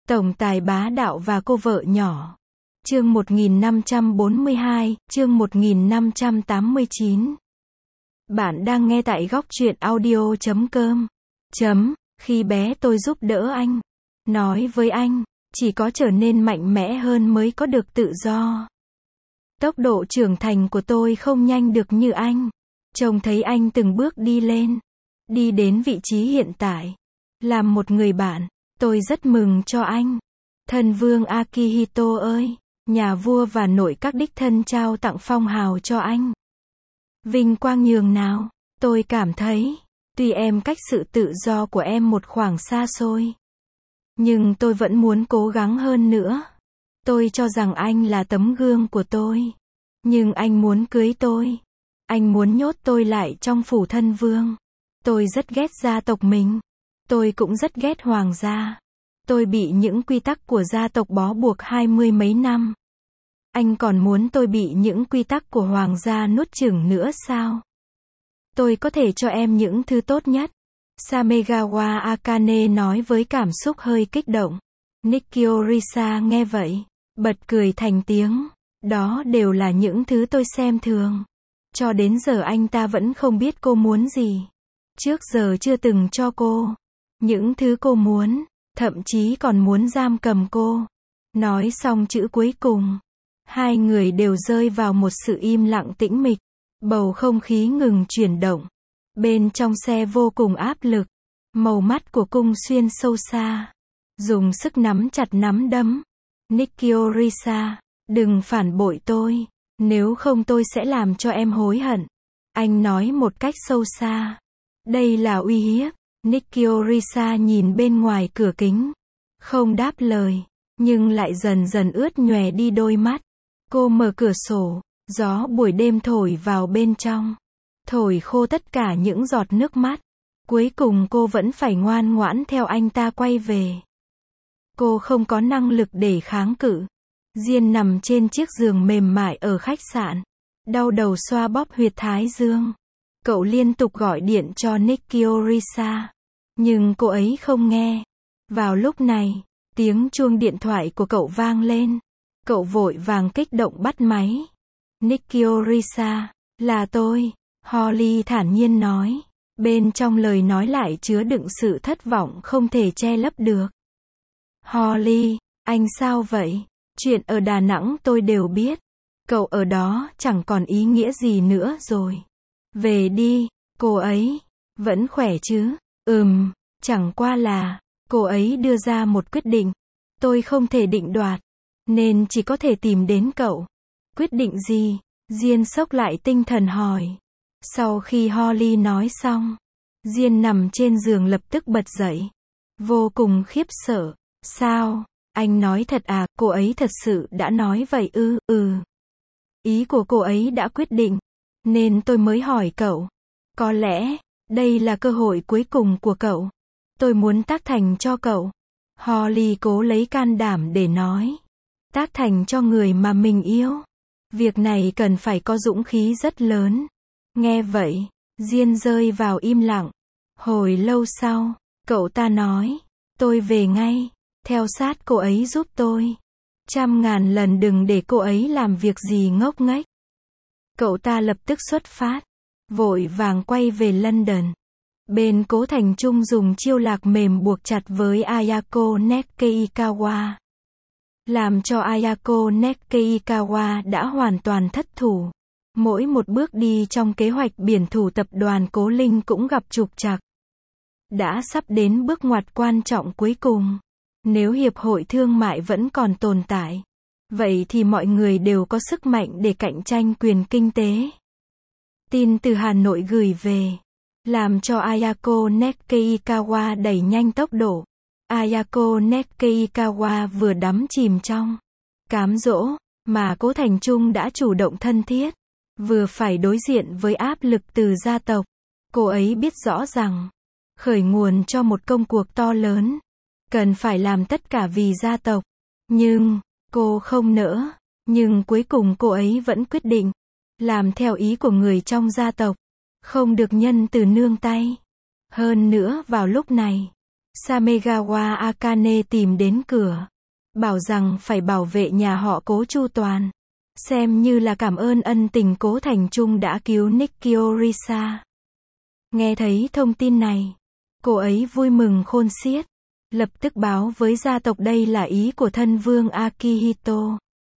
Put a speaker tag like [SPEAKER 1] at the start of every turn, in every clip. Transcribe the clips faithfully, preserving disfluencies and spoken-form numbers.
[SPEAKER 1] Tổng tài bá đạo và cô vợ nhỏ. Chương một nghìn năm trăm bốn mươi hai, chương một nghìn năm trăm tám mươi chín. Bạn đang nghe tại góc truyện audio chấm com. Chấm, khi bé tôi giúp đỡ anh. Nói với anh, chỉ có trở nên mạnh mẽ hơn mới có được tự do. Tốc độ trưởng thành của tôi không nhanh được như anh. Trông thấy anh từng bước đi lên. Đi đến vị trí hiện tại. Làm một người bạn, tôi rất mừng cho anh. Thân vương Akihito ơi, nhà vua và nội các đích thân trao tặng phong hào cho anh. Vinh quang nhường nào, tôi cảm thấy, tuy em cách sự tự do của em một khoảng xa xôi, nhưng tôi vẫn muốn cố gắng hơn nữa. Tôi cho rằng anh là tấm gương của tôi. Nhưng anh muốn cưới tôi. Anh muốn nhốt tôi lại trong phủ thân vương. Tôi rất ghét gia tộc mình. Tôi cũng rất ghét hoàng gia. Tôi bị những quy tắc của gia tộc bó buộc hai mươi mấy năm. Anh còn muốn tôi bị những quy tắc của hoàng gia nuốt chửng nữa sao? Tôi có thể cho em những thứ tốt nhất. Samegawa Akane nói với cảm xúc hơi kích động. Nikio Risa nghe vậy, bật cười thành tiếng. Đó đều là những thứ tôi xem thường. Cho đến giờ anh ta vẫn không biết cô muốn gì. Trước giờ chưa từng cho cô những thứ cô muốn, thậm chí còn muốn giam cầm cô. Nói xong chữ cuối cùng, hai người đều rơi vào một sự im lặng tĩnh mịch. Bầu không khí ngừng chuyển động. Bên trong xe vô cùng áp lực. Màu mắt của Cung Xuyên sâu xa. Dùng sức nắm chặt nắm đấm. Nikio Risa, đừng phản bội tôi. Nếu không tôi sẽ làm cho em hối hận. Anh nói một cách sâu xa. Đây là uy hiếp. Nikio Risa nhìn bên ngoài cửa kính. Không đáp lời. Nhưng lại dần dần ướt nhòe đi đôi mắt. Cô mở cửa sổ. Gió buổi đêm thổi vào bên trong. Thổi khô tất cả những giọt nước mắt. Cuối cùng cô vẫn phải ngoan ngoãn theo anh ta quay về. Cô không có năng lực để kháng cự. Diên nằm trên chiếc giường mềm mại ở khách sạn. Đau đầu xoa bóp huyệt thái dương. Cậu liên tục gọi điện cho Nikio Risa. Nhưng cô ấy không nghe. Vào lúc này, tiếng chuông điện thoại của cậu vang lên. Cậu vội vàng kích động bắt máy. Nikio Risa, là tôi. Holly thản nhiên nói. Bên trong lời nói lại chứa đựng sự thất vọng không thể che lấp được. Holly, anh sao vậy? Chuyện ở Đà Nẵng tôi đều biết. Cậu ở đó chẳng còn ý nghĩa gì nữa rồi. Về đi, cô ấy vẫn khỏe chứ? Ừm, chẳng qua là cô ấy đưa ra một quyết định. Tôi không thể định đoạt, nên chỉ có thể tìm đến cậu. Quyết định gì? Diên sốc lại tinh thần hỏi. Sau khi Holly nói xong, Diên nằm trên giường lập tức bật dậy. Vô cùng khiếp sợ. Sao? Anh nói thật à? Cô ấy thật sự đã nói vậy ư? Ừ. Ý của cô ấy đã quyết định. Nên tôi mới hỏi cậu. Có lẽ, đây là cơ hội cuối cùng của cậu. Tôi muốn tác thành cho cậu. Holly cố lấy can đảm để nói. Tác thành cho người mà mình yêu. Việc này cần phải có dũng khí rất lớn. Nghe vậy, Diên rơi vào im lặng. Hồi lâu sau, cậu ta nói. Tôi về ngay. Theo sát cô ấy giúp tôi. Trăm ngàn lần đừng để cô ấy làm việc gì ngốc nghếch. Cậu ta lập tức xuất phát. Vội vàng quay về London. Bên Cố Thành Trung dùng chiêu lạc mềm buộc chặt với Ayako Nekeikawa. Làm cho Ayako Nekeikawa đã hoàn toàn thất thủ. Mỗi một bước đi trong kế hoạch biển thủ tập đoàn Cố Linh cũng gặp trục trặc. Đã sắp đến bước ngoặt quan trọng cuối cùng. Nếu Hiệp hội Thương mại vẫn còn tồn tại, vậy thì mọi người đều có sức mạnh để cạnh tranh quyền kinh tế. Tin từ Hà Nội gửi về, làm cho Ayako Nekeikawa đẩy nhanh tốc độ. Ayako Nekeikawa vừa đắm chìm trong cám dỗ, mà Cố Thành Trung đã chủ động thân thiết, vừa phải đối diện với áp lực từ gia tộc. Cô ấy biết rõ rằng, khởi nguồn cho một công cuộc to lớn, cần phải làm tất cả vì gia tộc. Nhưng, cô không nỡ. Nhưng cuối cùng cô ấy vẫn quyết định làm theo ý của người trong gia tộc. Không được nhân từ nương tay. Hơn nữa vào lúc này, Samegawa Akane tìm đến cửa, bảo rằng phải bảo vệ nhà họ Cố chu toàn, xem như là cảm ơn ân tình Cố Thành Trung đã cứu Nikio Risa. Nghe thấy thông tin này, cô ấy vui mừng khôn xiết, lập tức báo với gia tộc đây là ý của thân vương Akihito.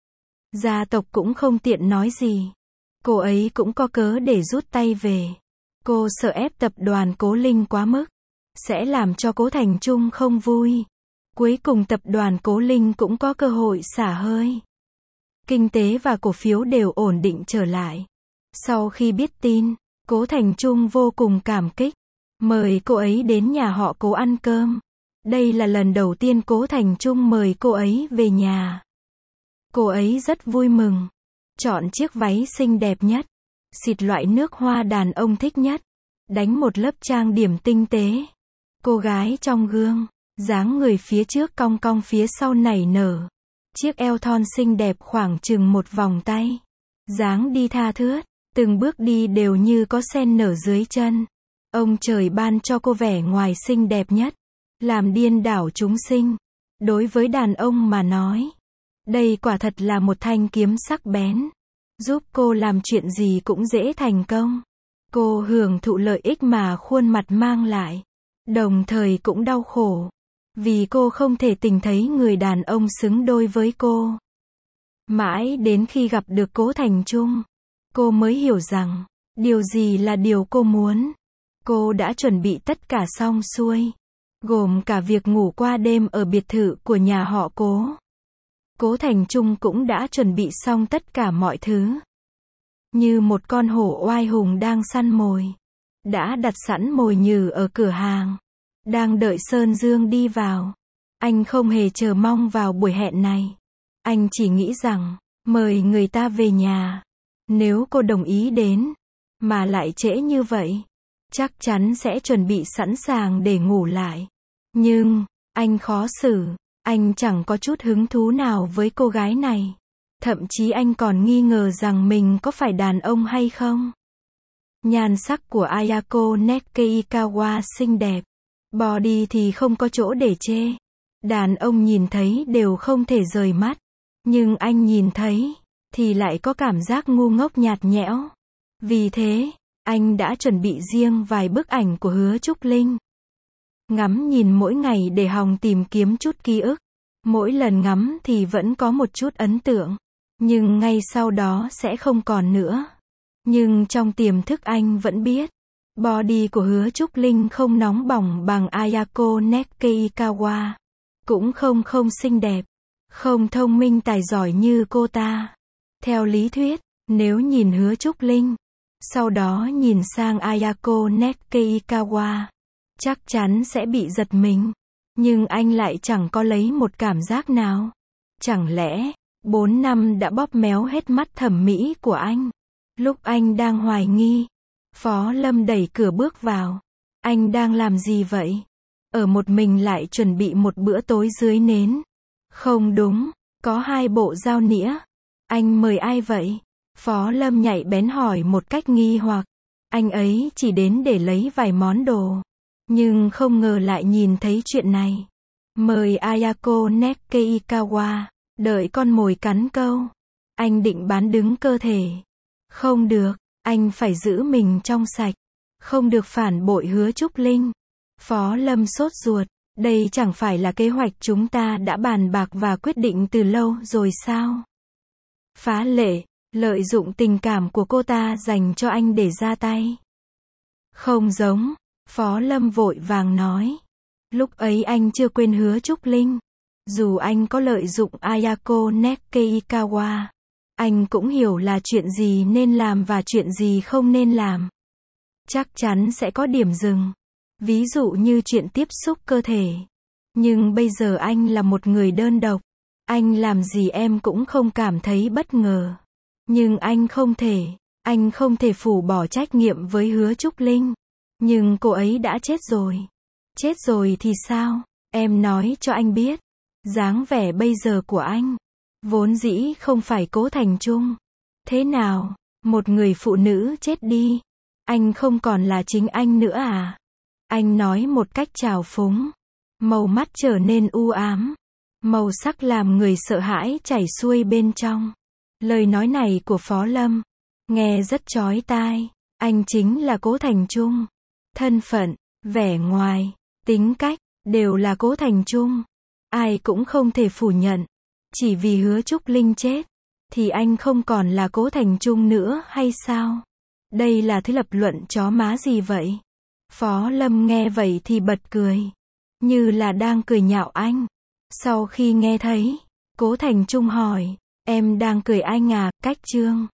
[SPEAKER 1] Gia tộc cũng không tiện nói gì, cô ấy cũng có cớ để rút tay về. Cô sợ ép tập đoàn Cố Linh quá mức, sẽ làm cho Cố Thành Trung không vui. Cuối cùng tập đoàn Cố Linh cũng có cơ hội xả hơi. Kinh tế và cổ phiếu đều ổn định trở lại. Sau khi biết tin, Cố Thành Trung vô cùng cảm kích, mời cô ấy đến nhà họ Cố ăn cơm. Đây là lần đầu tiên Cố Thành Trung mời cô ấy về nhà. Cô ấy rất vui mừng, chọn chiếc váy xinh đẹp nhất, xịt loại nước hoa đàn ông thích nhất, đánh một lớp trang điểm tinh tế. Cô gái trong gương, dáng người phía trước cong cong phía sau nảy nở, chiếc eo thon xinh đẹp khoảng chừng một vòng tay, dáng đi tha thướt, từng bước đi đều như có sen nở dưới chân. Ông trời ban cho cô vẻ ngoài xinh đẹp nhất, làm điên đảo chúng sinh. Đối với đàn ông mà nói, đây quả thật là một thanh kiếm sắc bén, giúp cô làm chuyện gì cũng dễ thành công. Cô hưởng thụ lợi ích mà khuôn mặt mang lại, đồng thời cũng đau khổ, vì cô không thể tìm thấy người đàn ông xứng đôi với cô. Mãi đến khi gặp được Cố Thành Trung, cô mới hiểu rằng, điều gì là điều cô muốn. Cô đã chuẩn bị tất cả xong xuôi, gồm cả việc ngủ qua đêm ở biệt thự của nhà họ Cố. Cố Thành Trung cũng đã chuẩn bị xong tất cả mọi thứ. Như một con hổ oai hùng đang săn mồi, đã đặt sẵn mồi nhử ở cửa hàng, đang đợi Sơn Dương đi vào. Anh không hề chờ mong vào buổi hẹn này. Anh chỉ nghĩ rằng, mời người ta về nhà. Nếu cô đồng ý đến, mà lại trễ như vậy, chắc chắn sẽ chuẩn bị sẵn sàng để ngủ lại. Nhưng, anh khó xử, anh chẳng có chút hứng thú nào với cô gái này. Thậm chí anh còn nghi ngờ rằng mình có phải đàn ông hay không. Nhan sắc của Ayako Nekeikawa xinh đẹp, body thì không có chỗ để chê. Đàn ông nhìn thấy đều không thể rời mắt, nhưng anh nhìn thấy, thì lại có cảm giác ngu ngốc nhạt nhẽo. Vì thế, anh đã chuẩn bị riêng vài bức ảnh của Hứa Trúc Linh. Ngắm nhìn mỗi ngày để hòng tìm kiếm chút ký ức. Mỗi lần ngắm thì vẫn có một chút ấn tượng, nhưng ngay sau đó sẽ không còn nữa. Nhưng trong tiềm thức anh vẫn biết, body của Hứa Trúc Linh không nóng bỏng bằng Ayako Nekeikawa, cũng không không xinh đẹp, không thông minh tài giỏi như cô ta. Theo lý thuyết, nếu nhìn Hứa Trúc Linh, sau đó nhìn sang Ayako Nekeikawa, chắc chắn sẽ bị giật mình. Nhưng anh lại chẳng có lấy một cảm giác nào. Chẳng lẽ, bốn năm đã bóp méo hết mắt thẩm mỹ của anh? Lúc anh đang hoài nghi, Phó Lâm đẩy cửa bước vào. Anh đang làm gì vậy? Ở một mình lại chuẩn bị một bữa tối dưới nến. Không đúng, có hai bộ dao nĩa. Anh mời ai vậy? Phó Lâm nhạy bén hỏi một cách nghi hoặc. Anh ấy chỉ đến để lấy vài món đồ, nhưng không ngờ lại nhìn thấy chuyện này. Mời Ayako Nekeikawa, đợi con mồi cắn câu. Anh định bán đứng cơ thể. Không được, anh phải giữ mình trong sạch. Không được phản bội Hứa Trúc Linh. Phó Lâm sốt ruột, đây chẳng phải là kế hoạch chúng ta đã bàn bạc và quyết định từ lâu rồi sao? Phá lệ, lợi dụng tình cảm của cô ta dành cho anh để ra tay. Không giống, Phó Lâm vội vàng nói. Lúc ấy anh chưa quên Hứa Trúc Linh. Dù anh có lợi dụng Ayako Nekeikawa, anh cũng hiểu là chuyện gì nên làm và chuyện gì không nên làm. Chắc chắn sẽ có điểm dừng. Ví dụ như chuyện tiếp xúc cơ thể. Nhưng bây giờ anh là một người đơn độc. Anh làm gì em cũng không cảm thấy bất ngờ. Nhưng anh không thể. Anh không thể phủ bỏ trách nhiệm với Hứa Trúc Linh. Nhưng cô ấy đã chết rồi. Chết rồi thì sao? Em nói cho anh biết. Dáng vẻ bây giờ của anh, vốn dĩ không phải Cố Thành Trung. Thế nào? Một người phụ nữ chết đi. Anh không còn là chính anh nữa à? Anh nói một cách trào phúng. Màu mắt trở nên u ám. Màu sắc làm người sợ hãi chảy xuôi bên trong. Lời nói này của Phó Lâm nghe rất chói tai. Anh chính là Cố Thành Trung. Thân phận, vẻ ngoài, tính cách đều là Cố Thành Trung. Ai cũng không thể phủ nhận. Chỉ vì Hứa Trúc Linh chết thì anh không còn là Cố Thành Trung nữa hay sao? Đây là thứ lập luận chó má gì vậy? Phó Lâm nghe vậy thì bật cười, như là đang cười nhạo anh. Sau khi nghe thấy, Cố Thành Trung hỏi, em đang cười anh à? Cách Trương